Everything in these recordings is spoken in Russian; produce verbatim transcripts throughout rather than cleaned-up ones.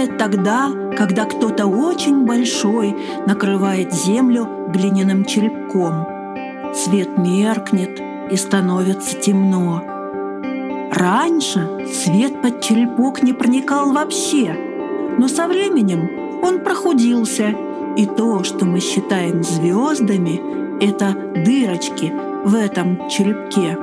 бывает тогда, когда кто-то очень большой накрывает землю глиняным черепком. Свет меркнет и становится темно. Раньше свет под черепок не проникал вообще, но со временем он прохудился, и то, что мы считаем звездами, это дырочки в этом черепке.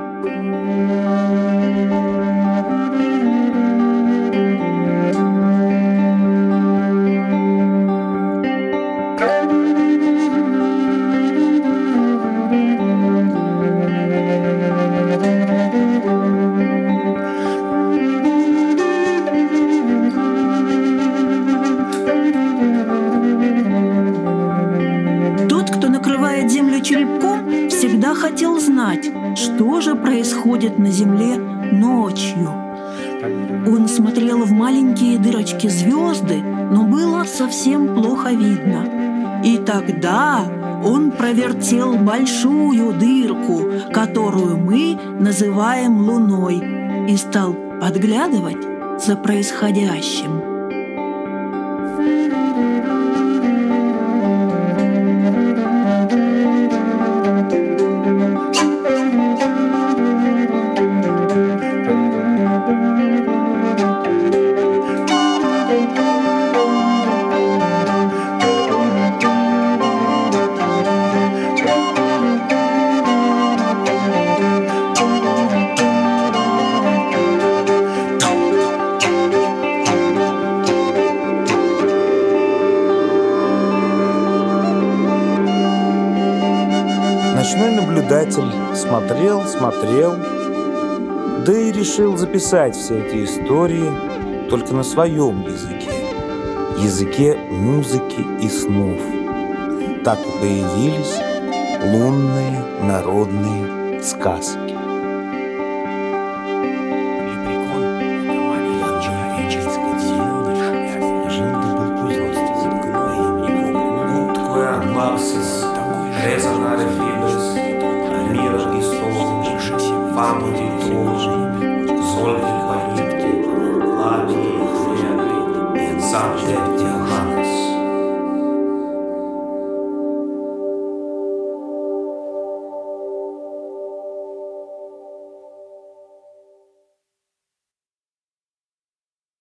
Черепком всегда хотел знать, что же происходит на Земле ночью. Он смотрел в маленькие дырочки звезды, но было совсем плохо видно. И тогда он провертел большую дырку, которую мы называем Луной, и стал подглядывать за происходящим. Ночной наблюдатель смотрел, смотрел, да и решил записать все эти истории только на своем языке, языке музыки и снов. Так и появились лунные народные сказки. Someday